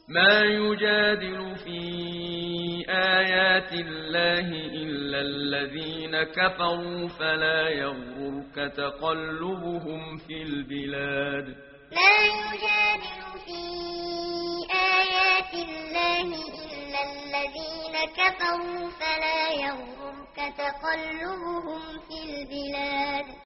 ما يجادل في آيات الله إلا الذين كفروا فلا يغررك تقلبهم في البلاد ما يجادل في آيات الله إلا الذين كفروا فلا يغررك تقلبهم في البلاد